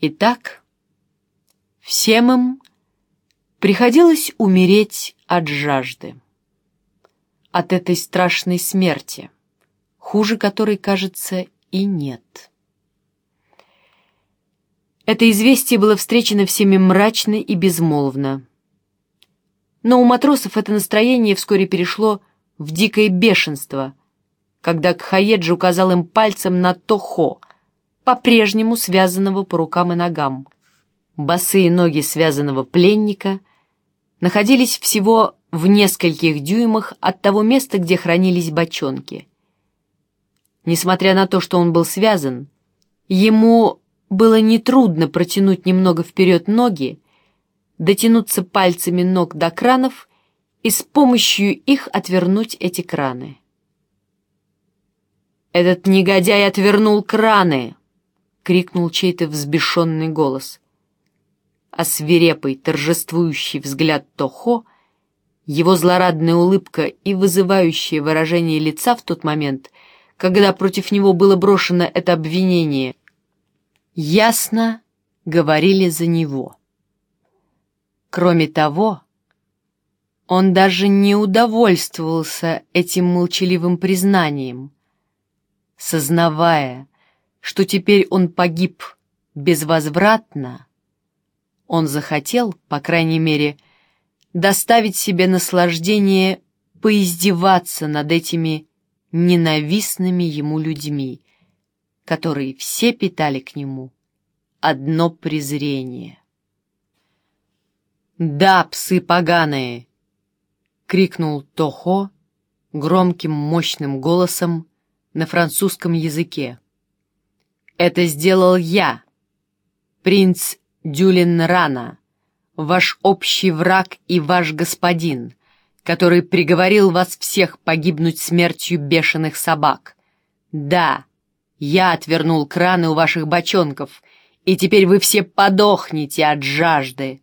Итак, всем им приходилось умереть от жажды, от этой страшной смерти, хуже которой, кажется, и нет. Это известие было встречено всеми мрачно и безмолвно. Но у матросов это настроение вскоре перешло в дикое бешенство, когда Кхаеджи указал им пальцем на Тохо, по-прежнему связанного по рукам и ногам. Босые ноги связанного пленника находились всего в нескольких дюймах от того места, где хранились бочонки. Несмотря на то, что он был связан, ему было нетрудно протянуть немного вперед ноги, дотянуться пальцами ног до кранов и с помощью их отвернуть эти краны. «Этот негодяй отвернул краны!» — крикнул чей-то взбешенный голос. А свирепый, торжествующий взгляд Тохо, его злорадная улыбка и вызывающее выражение лица в тот момент, когда против него было брошено это обвинение, ясно говорили за него. Кроме того, он даже не удовольствовался этим молчаливым признанием, сознавая, что теперь он погиб безвозвратно. Он захотел, по крайней мере, доставить себе наслаждение поиздеваться над этими ненавистными ему людьми, которые все питали к нему одно презрение. «Да, псы поганые!» — крикнул Тохо громким мощным голосом на французском языке. «Это сделал я, принц Дюлин-Рана, ваш общий враг и ваш господин, который приговорил вас всех погибнуть смертью бешеных собак. Да, я отвернул краны у ваших бочонков, и теперь вы все подохнете от жажды».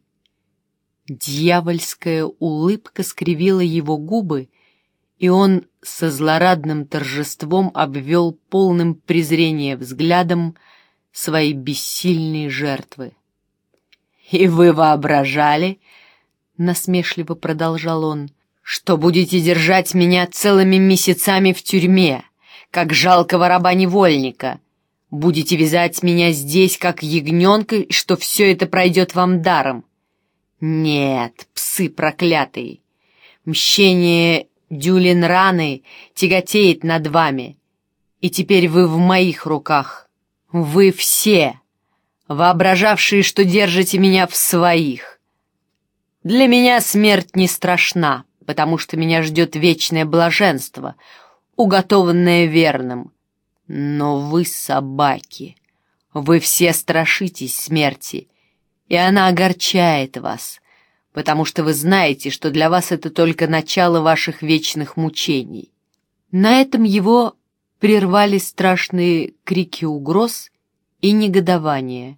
Дьявольская улыбка скривила его губы, и он со злорадным торжеством обвел полным презрения взглядом свои бессильные жертвы. «И вы воображали, — насмешливо продолжал он, — что будете держать меня целыми месяцами в тюрьме, как жалкого раба-невольника, будете вязать меня здесь, как ягненка, и что все это пройдет вам даром? Нет, псы проклятые, мщение Дюлин-Раны тяготеет над вами, и теперь вы в моих руках, вы все, воображавшие, что держите меня в своих. Для меня смерть не страшна, потому что меня ждет вечное блаженство, уготованное верным. Но вы, собаки, вы все страшитесь смерти, и она огорчает вас, потому что вы знаете, что для вас это только начало ваших вечных мучений». На этом его прервали страшные крики угроз и негодование.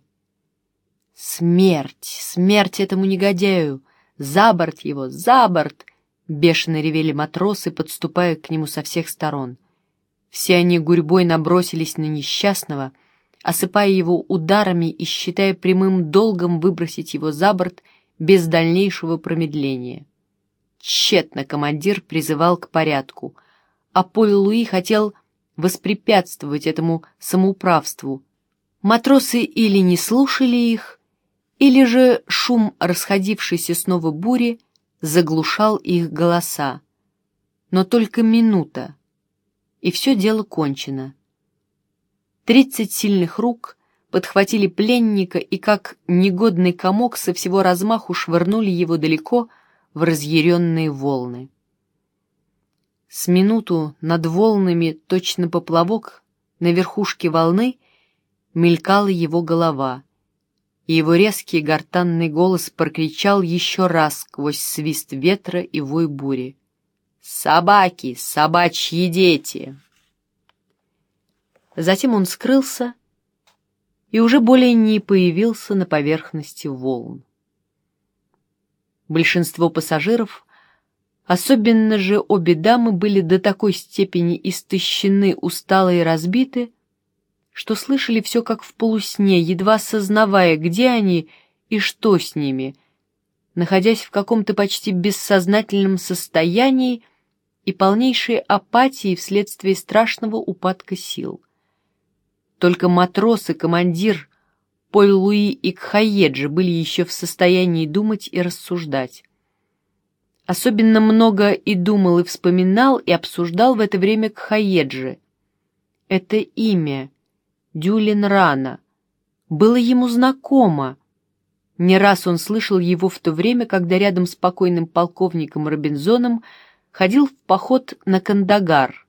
«Смерть! Смерть этому негодяю! За борт его! За борт!» — бешено ревели матросы, подступая к нему со всех сторон. Все они гурьбой набросились на несчастного, осыпая его ударами и считая прямым долгом выбросить его за борт без дальнейшего промедления. Тщетно командир призывал к порядку, а Поль Луи хотел воспрепятствовать этому самоуправству. Матросы или не слушали их, или же шум расходившейся снова бури заглушал их голоса. Но только минута, и все дело кончено. 30 сильных рук подхватили пленника и, как негодный комок, со всего размаху швырнули его далеко в разъяренные волны. С минуту над волнами, точно поплавок, на верхушке волны мелькала его голова, и его резкий гортанный голос прокричал еще раз сквозь свист ветра и вой бури: «Собаки, собачьи дети!» Затем он скрылся и уже более не появился на поверхности волн. Большинство пассажиров, особенно же обе дамы, были до такой степени истощены, усталы и разбиты, что слышали все как в полусне, едва сознавая, где они и что с ними, находясь в каком-то почти бессознательном состоянии и полнейшей апатии вследствие страшного упадка сил. Только матрос и командир Поль-Луи и Кхаеджи были еще в состоянии думать и рассуждать. Особенно много и думал, и вспоминал, и обсуждал в это время Кхаеджи. Это имя, Дюлин Рана, было ему знакомо. Не раз он слышал его в то время, когда рядом с покойным полковником Робинзоном ходил в поход на Кандагар.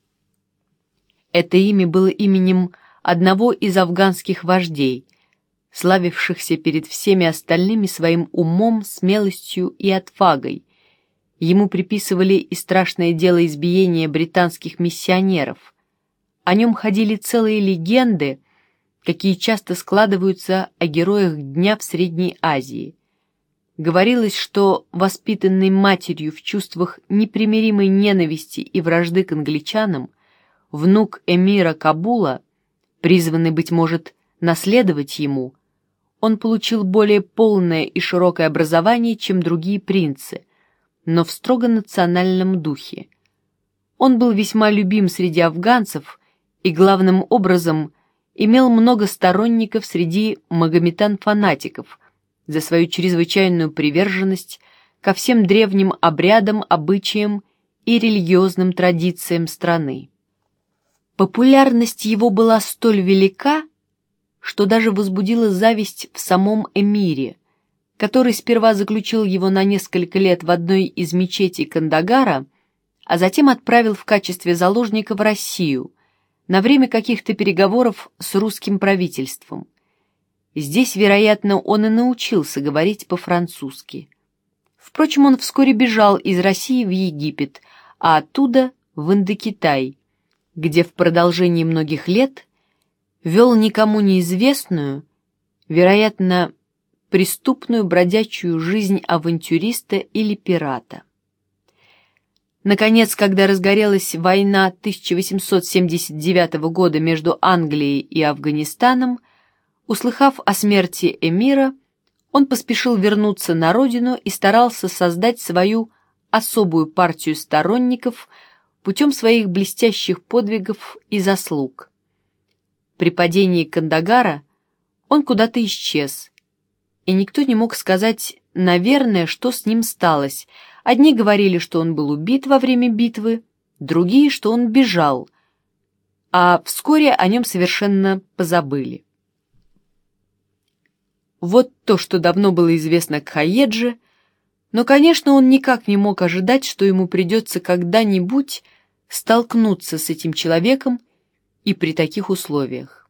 Это имя было именем одного из афганских вождей, славившихся перед всеми остальными своим умом, смелостью и отвагой. Ему приписывали и страшное дело избиения британских миссионеров. О нем ходили целые легенды, какие часто складываются о героях дня в Средней Азии. Говорилось, что, воспитанный матерью в чувствах непримиримой ненависти и вражды к англичанам, внук эмира Кабула, призванный, быть может, наследовать ему, он получил более полное и широкое образование, чем другие принцы, но в строго национальном духе. Он был весьма любим среди афганцев и, главным образом, имел много сторонников среди магометан-фанатиков за свою чрезвычайную приверженность ко всем древним обрядам, обычаям и религиозным традициям страны. Популярность его была столь велика, что даже возбудила зависть в самом эмире, который сперва заключил его на несколько лет в одной из мечетей Кандагара, а затем отправил в качестве заложника в Россию на время каких-то переговоров с русским правительством. Здесь, вероятно, он и научился говорить по-французски. Впрочем, он вскоре бежал из России в Египет, а оттуда в Индокитай, где в продолжении многих лет вел никому неизвестную, вероятно, преступную бродячую жизнь авантюриста или пирата. Наконец, когда разгорелась война 1879 года между Англией и Афганистаном, услыхав о смерти эмира, он поспешил вернуться на родину и старался создать свою особую партию сторонников путем своих блестящих подвигов и заслуг. При падении Кандагара он куда-то исчез, и никто не мог сказать, наверное, что с ним сталось. Одни говорили, что он был убит во время битвы, другие, что он бежал, а вскоре о нем совершенно позабыли. Вот то, что давно было известно Кхаеджи, но, конечно, он никак не мог ожидать, что ему придется когда-нибудь столкнуться с этим человеком и при таких условиях.